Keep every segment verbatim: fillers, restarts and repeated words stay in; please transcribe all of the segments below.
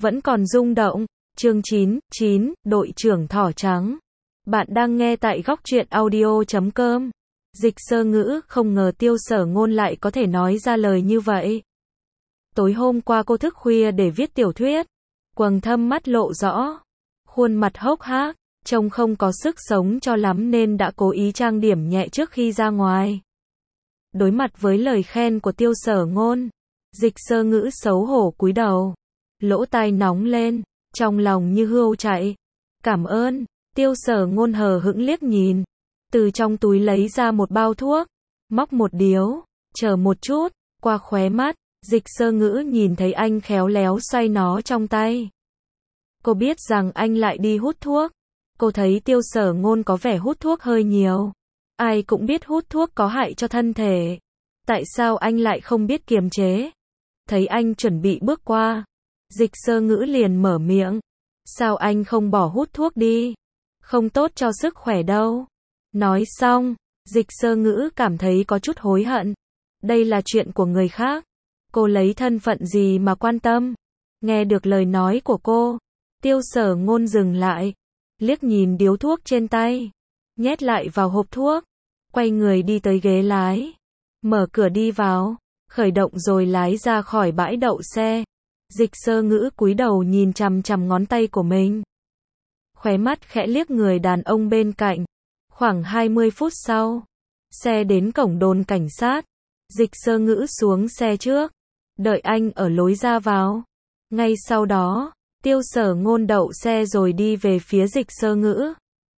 vẫn còn rung động. Chương chín, chín, đội trưởng thỏ trắng. Bạn đang nghe tại góc truyện audio chấm com. Dịch Sơ Ngữ không ngờ Tiêu Sở Ngôn lại có thể nói ra lời như vậy. Tối hôm qua cô thức khuya để viết tiểu thuyết. Quầng thâm mắt lộ rõ. Khuôn mặt hốc hác, trông không có sức sống cho lắm nên đã cố ý trang điểm nhẹ trước khi ra ngoài. Đối mặt với lời khen của Tiêu Sở Ngôn, Dịch Sơ Ngữ xấu hổ cúi đầu. Lỗ tai nóng lên, trong lòng như hươu chạy. Cảm ơn. Tiêu Sở Ngôn hờ hững liếc nhìn. Từ trong túi lấy ra một bao thuốc. Móc một điếu. Chờ một chút. Qua khóe mắt, Dịch Sơ Ngữ nhìn thấy anh khéo léo xoay nó trong tay. Cô biết rằng anh lại đi hút thuốc. Cô thấy Tiêu Sở Ngôn có vẻ hút thuốc hơi nhiều. Ai cũng biết hút thuốc có hại cho thân thể. Tại sao anh lại không biết kiềm chế? Thấy anh chuẩn bị bước qua, Dịch Sơ Ngữ liền mở miệng. Sao anh không bỏ hút thuốc đi? Không tốt cho sức khỏe đâu. Nói xong, Dịch Sơ Ngữ cảm thấy có chút hối hận. Đây là chuyện của người khác. Cô lấy thân phận gì mà quan tâm? Nghe được lời nói của cô, Tiêu Sở Ngôn dừng lại, liếc nhìn điếu thuốc trên tay, nhét lại vào hộp thuốc, quay người đi tới ghế lái, mở cửa đi vào, khởi động rồi lái ra khỏi bãi đậu xe. Dịch Sơ Ngữ cúi đầu nhìn chằm chằm ngón tay của mình. Khóe mắt khẽ liếc người đàn ông bên cạnh. Khoảng hai mươi phút sau, xe đến cổng đồn cảnh sát. Dịch Sơ Ngữ xuống xe trước, đợi anh ở lối ra vào. Ngay sau đó, Tiêu Sở Ngôn đậu xe rồi đi về phía Dịch Sơ Ngữ.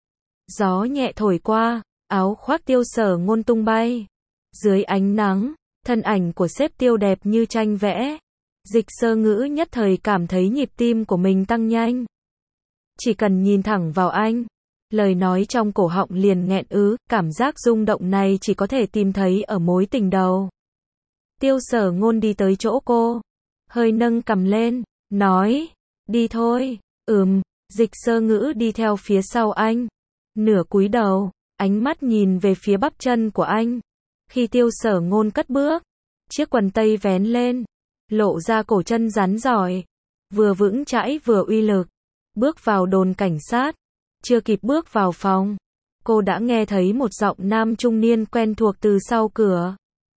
Gió nhẹ thổi qua, áo khoác Tiêu Sở Ngôn tung bay. Dưới ánh nắng, thân ảnh của sếp Tiêu đẹp như tranh vẽ. Dịch Sơ Ngữ nhất thời cảm thấy nhịp tim của mình tăng nhanh. Chỉ cần nhìn thẳng vào anh, lời nói trong cổ họng liền nghẹn ứ, cảm giác rung động này chỉ có thể tìm thấy ở mối tình đầu. Tiêu Sở Ngôn đi tới chỗ cô, hơi nâng cằm lên, nói, đi thôi. Ừm. Dịch Sơ Ngữ đi theo phía sau anh, nửa cúi đầu, ánh mắt nhìn về phía bắp chân của anh. Khi Tiêu Sở Ngôn cất bước, chiếc quần tây vén lên, lộ ra cổ chân rắn giỏi, vừa vững chãi vừa uy lực. Bước vào đồn cảnh sát, chưa kịp bước vào phòng, cô đã nghe thấy một giọng nam trung niên quen thuộc từ sau cửa.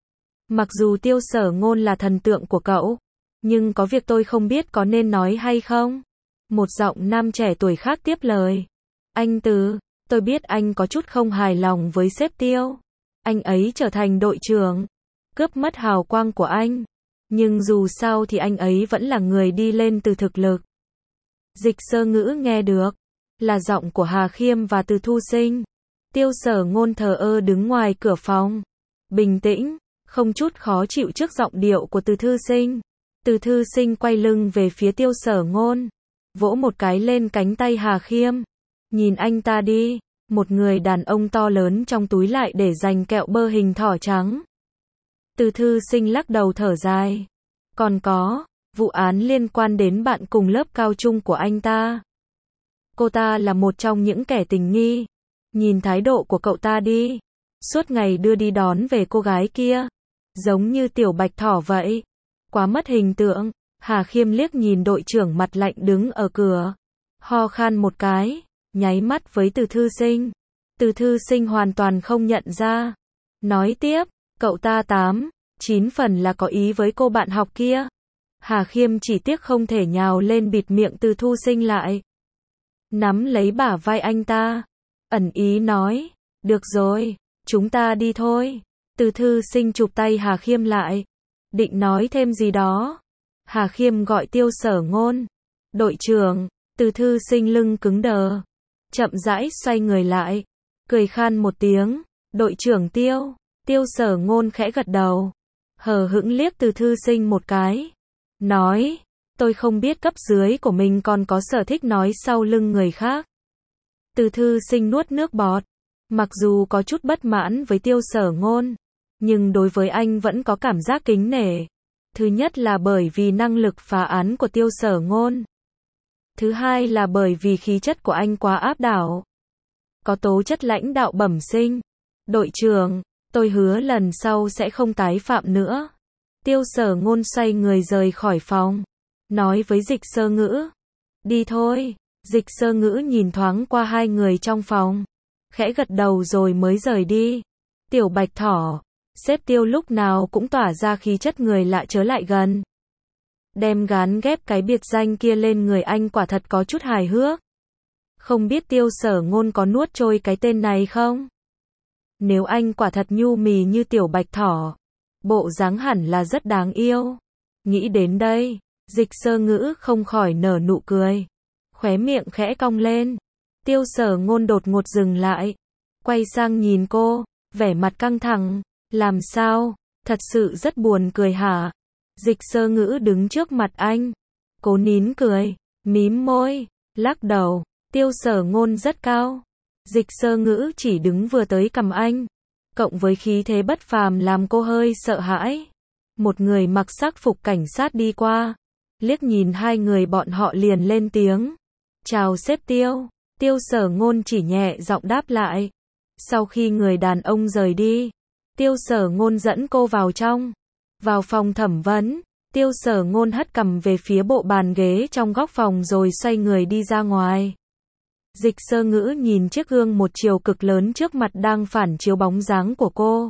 Mặc dù Tiêu Sở Ngôn là thần tượng của cậu, nhưng có việc tôi không biết có nên nói hay không? Một giọng nam trẻ tuổi khác tiếp lời. Anh Từ, tôi biết anh có chút không hài lòng với sếp Tiêu. Anh ấy trở thành đội trưởng, cướp mất hào quang của anh. Nhưng dù sao thì anh ấy vẫn là người đi lên từ thực lực. Dịch Sơ Ngữ nghe được, là giọng của Hà Khiêm và Từ Thu Sinh. Tiêu Sở Ngôn thờ ơ đứng ngoài cửa phòng, bình tĩnh, không chút khó chịu trước giọng điệu của Từ Thư Sinh. Từ Thư Sinh quay lưng về phía Tiêu Sở Ngôn, vỗ một cái lên cánh tay Hà Khiêm. Nhìn anh ta đi, một người đàn ông to lớn trong túi lại để dành kẹo bơ hình thỏ trắng. Từ Thư Sinh lắc đầu thở dài. Còn có, vụ án liên quan đến bạn cùng lớp cao trung của anh ta. Cô ta là một trong những kẻ tình nghi. Nhìn thái độ của cậu ta đi, suốt ngày đưa đi đón về cô gái kia, giống như tiểu bạch thỏ vậy. Quá mất hình tượng. Hà Khiêm liếc nhìn đội trưởng mặt lạnh đứng ở cửa, ho khan một cái, nháy mắt với Từ Thư Sinh. Từ Thư Sinh hoàn toàn không nhận ra. Nói tiếp, cậu ta tám, chín phần là có ý với cô bạn học kia. Hà Khiêm chỉ tiếc không thể nhào lên bịt miệng Từ Thu Sinh lại. Nắm lấy bả vai anh ta, ẩn ý nói, được rồi, chúng ta đi thôi. Từ Thư Sinh chụp tay Hà Khiêm lại, định nói thêm gì đó. Hà Khiêm gọi Tiêu Sở Ngôn. Đội trưởng. Từ Thư Sinh lưng cứng đờ, chậm rãi xoay người lại, cười khan một tiếng. Đội trưởng Tiêu. Tiêu Sở Ngôn khẽ gật đầu, hờ hững liếc Từ Thư Sinh một cái, nói, tôi không biết cấp dưới của mình còn có sở thích nói sau lưng người khác. Từ Thư Sinh nuốt nước bọt, mặc dù có chút bất mãn với Tiêu Sở Ngôn, nhưng đối với anh vẫn có cảm giác kính nể. Thứ nhất là bởi vì năng lực phá án của Tiêu Sở Ngôn. Thứ hai là bởi vì khí chất của anh quá áp đảo. Có tố chất lãnh đạo bẩm sinh. Đội trưởng, tôi hứa lần sau sẽ không tái phạm nữa. Tiêu Sở Ngôn xoay người rời khỏi phòng. nói với Dịch Sơ Ngữ. Đi thôi. Dịch Sơ Ngữ nhìn thoáng qua hai người trong phòng, khẽ gật đầu rồi mới rời đi. Tiểu Bạch Thỏ, sếp Tiêu lúc nào cũng tỏa ra khí chất người lạ chớ lại gần. Đem gán ghép cái biệt danh kia lên người anh quả thật có chút hài hước. Không biết Tiêu Sở Ngôn có nuốt trôi cái tên này không? Nếu anh quả thật nhu mì như Tiểu Bạch Thỏ, bộ dáng hẳn là rất đáng yêu. Nghĩ đến đây, Dịch Sơ Ngữ không khỏi nở nụ cười, khóe miệng khẽ cong lên. Tiêu Sở Ngôn đột ngột dừng lại, quay sang nhìn cô, vẻ mặt căng thẳng. Làm sao? Thật sự rất buồn cười hả? Dịch Sơ Ngữ đứng trước mặt anh, cố nín cười, mím môi, lắc đầu. Tiêu Sở Ngôn rất cao. Dịch Sơ Ngữ chỉ đứng vừa tới cằm anh, cộng với khí thế bất phàm làm cô hơi sợ hãi. Một người mặc sắc phục cảnh sát đi qua, liếc nhìn hai người bọn họ liền lên tiếng. Chào sếp Tiêu. Tiêu Sở Ngôn chỉ nhẹ giọng đáp lại. Sau khi người đàn ông rời đi, Tiêu Sở Ngôn dẫn cô vào trong. Vào phòng thẩm vấn, Tiêu Sở Ngôn hất cằm về phía bộ bàn ghế trong góc phòng rồi xoay người đi ra ngoài. Dịch Sơ Ngữ nhìn chiếc gương một chiều cực lớn trước mặt đang phản chiếu bóng dáng của cô.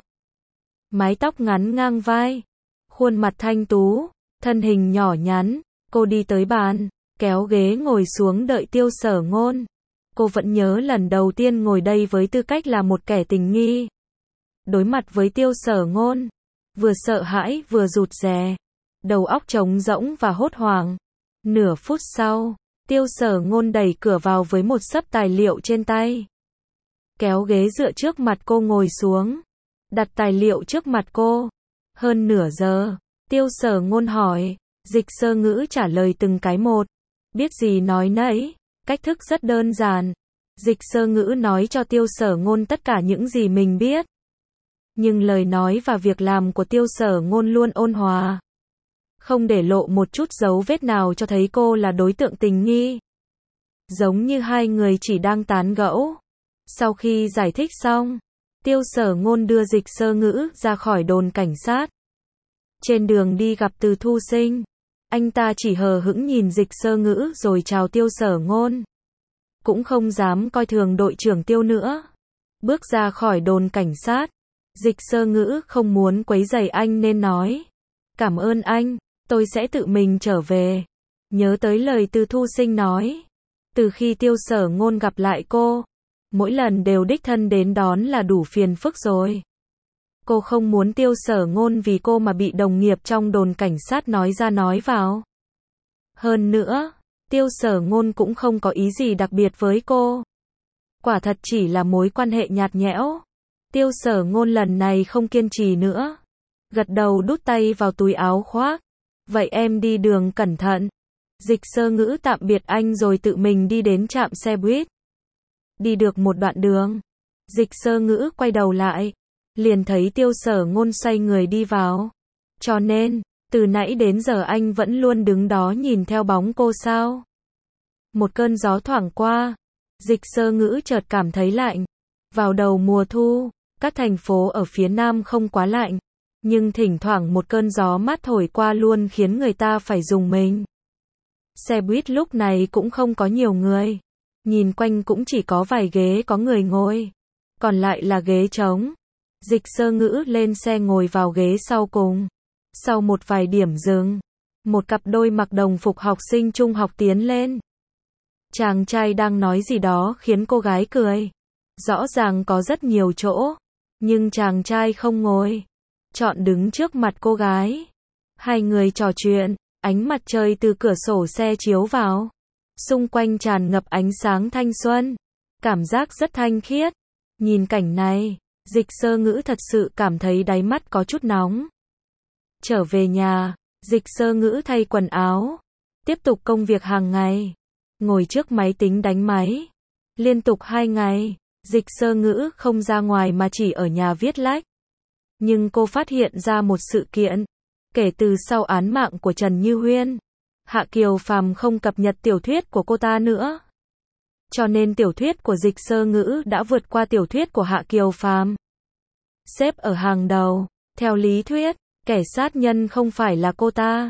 Mái tóc ngắn ngang vai, khuôn mặt thanh tú, thân hình nhỏ nhắn, cô đi tới bàn, kéo ghế ngồi xuống đợi Tiêu Sở Ngôn. Cô vẫn nhớ lần đầu tiên ngồi đây với tư cách là một kẻ tình nghi. Đối mặt với Tiêu Sở Ngôn, vừa sợ hãi vừa rụt rè, đầu óc trống rỗng và hốt hoảng. Nửa phút sau, Tiêu Sở Ngôn đẩy cửa vào với một xấp tài liệu trên tay. Kéo ghế dựa trước mặt cô ngồi xuống, đặt tài liệu trước mặt cô. Hơn nửa giờ, Tiêu Sở Ngôn hỏi, Dịch Sơ Ngữ trả lời từng cái một. Biết gì nói nấy, cách thức rất đơn giản. Dịch Sơ Ngữ nói cho Tiêu Sở Ngôn tất cả những gì mình biết. Nhưng lời nói và việc làm của Tiêu Sở Ngôn luôn ôn hòa, không để lộ một chút dấu vết nào cho thấy cô là đối tượng tình nghi. Giống như hai người chỉ đang tán gẫu. Sau khi giải thích xong, Tiêu Sở Ngôn đưa Dịch Sơ Ngữ ra khỏi đồn cảnh sát. Trên đường đi gặp Từ Thu Sinh, anh ta chỉ hờ hững nhìn Dịch Sơ Ngữ rồi chào Tiêu Sở Ngôn. Cũng không dám coi thường đội trưởng Tiêu nữa. Bước ra khỏi đồn cảnh sát, Dịch Sơ Ngữ không muốn quấy rầy anh nên nói. Cảm ơn anh, tôi sẽ tự mình trở về. Nhớ tới lời Từ Thu Sinh nói. Từ khi Tiêu Sở Ngôn gặp lại cô, mỗi lần đều đích thân đến đón là đủ phiền phức rồi. Cô không muốn Tiêu Sở Ngôn vì cô mà bị đồng nghiệp trong đồn cảnh sát nói ra nói vào. Hơn nữa, Tiêu Sở Ngôn cũng không có ý gì đặc biệt với cô. Quả thật chỉ là mối quan hệ nhạt nhẽo. Tiêu Sở Ngôn lần này không kiên trì nữa. Gật đầu đút tay vào túi áo khoác. Vậy em đi đường cẩn thận. Dịch Sơ Ngữ tạm biệt anh rồi tự mình đi đến trạm xe buýt. Đi được một đoạn đường, Dịch Sơ Ngữ quay đầu lại, liền thấy Tiêu Sở Ngôn xoay người đi vào. Cho nên, từ nãy đến giờ anh vẫn luôn đứng đó nhìn theo bóng cô sao? Một cơn gió thoảng qua, Dịch Sơ Ngữ chợt cảm thấy lạnh. Vào đầu mùa thu, các thành phố ở phía Nam không quá lạnh, nhưng thỉnh thoảng một cơn gió mát thổi qua luôn khiến người ta phải rùng mình. Xe buýt lúc này cũng không có nhiều người. Nhìn quanh cũng chỉ có vài ghế có người ngồi, còn lại là ghế trống. Dịch Sơ Ngữ lên xe ngồi vào ghế sau cùng. Sau một vài điểm dừng, một cặp đôi mặc đồng phục học sinh trung học tiến lên. Chàng trai đang nói gì đó khiến cô gái cười. Rõ ràng có rất nhiều chỗ, nhưng chàng trai không ngồi, chọn đứng trước mặt cô gái. Hai người trò chuyện, ánh mặt trời từ cửa sổ xe chiếu vào. Xung quanh tràn ngập ánh sáng thanh xuân, cảm giác rất thanh khiết. Nhìn cảnh này, Dịch Sơ Ngữ thật sự cảm thấy đáy mắt có chút nóng. Trở về nhà, Dịch Sơ Ngữ thay quần áo, tiếp tục công việc hàng ngày, ngồi trước máy tính đánh máy. Liên tục hai ngày, Dịch Sơ Ngữ không ra ngoài mà chỉ ở nhà viết lách. Nhưng cô phát hiện ra một sự kiện, kể từ sau án mạng của Trần Như Huyên, Hạ Kiều Phàm không cập nhật tiểu thuyết của cô ta nữa. Cho nên tiểu thuyết của Dịch Sơ Ngữ đã vượt qua tiểu thuyết của Hạ Kiều Phàm. Xếp ở hàng đầu, theo lý thuyết, kẻ sát nhân không phải là cô ta,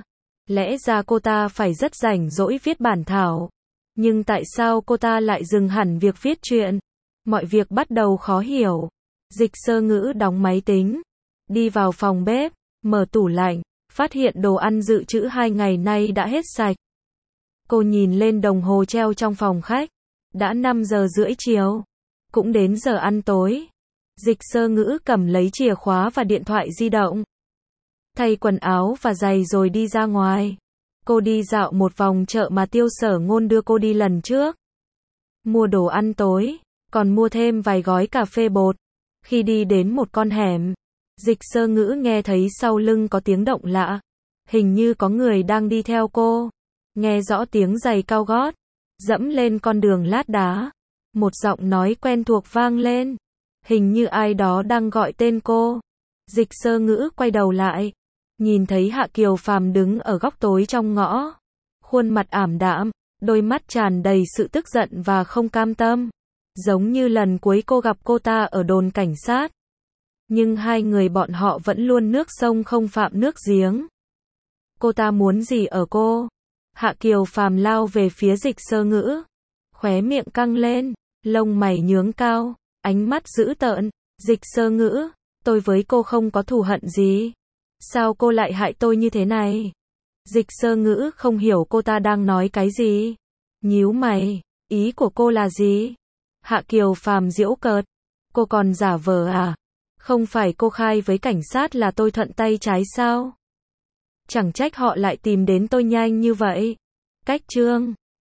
Lẽ ra cô ta phải rất rảnh rỗi viết bản thảo. Nhưng tại sao cô ta lại dừng hẳn việc viết truyện? Mọi việc bắt đầu khó hiểu. Dịch Sơ Ngữ đóng máy tính, đi vào phòng bếp, mở tủ lạnh, phát hiện đồ ăn dự trữ hai ngày nay đã hết sạch. Cô nhìn lên đồng hồ treo trong phòng khách. Đã năm giờ rưỡi chiều. Cũng đến giờ ăn tối. Dịch Sơ Ngữ cầm lấy chìa khóa và điện thoại di động. Thay quần áo và giày rồi đi ra ngoài. Cô đi dạo một vòng chợ mà Tiêu Sở Ngôn đưa cô đi lần trước. Mua đồ ăn tối, còn mua thêm vài gói cà phê bột. Khi đi đến một con hẻm, Dịch Sơ Ngữ nghe thấy sau lưng có tiếng động lạ. Hình như có người đang đi theo cô. Nghe rõ tiếng giày cao gót dẫm lên con đường lát đá. Một giọng nói quen thuộc vang lên. Hình như ai đó đang gọi tên cô. Dịch Sơ Ngữ quay đầu lại, nhìn thấy Hạ Kiều Phàm đứng ở góc tối trong ngõ. Khuôn mặt ảm đạm, đôi mắt tràn đầy sự tức giận và không cam tâm. Giống như lần cuối cô gặp cô ta ở đồn cảnh sát. Nhưng hai người bọn họ vẫn luôn nước sông không phạm nước giếng. Cô ta muốn gì ở cô? Hạ Kiều Phàm lao về phía Dịch Sơ Ngữ. Khóe miệng căng lên, lông mày nhướng cao, ánh mắt dữ tợn. Dịch Sơ Ngữ, tôi với cô không có thù hận gì. Sao cô lại hại tôi như thế này? Dịch Sơ Ngữ không hiểu cô ta đang nói cái gì. Nhíu mày, ý của cô là gì? Hạ Kiều Phàm giễu cợt. Cô còn giả vờ à? Không phải cô khai với cảnh sát là tôi thuận tay trái sao? Chẳng trách họ lại tìm đến tôi nhanh như vậy. Cách chương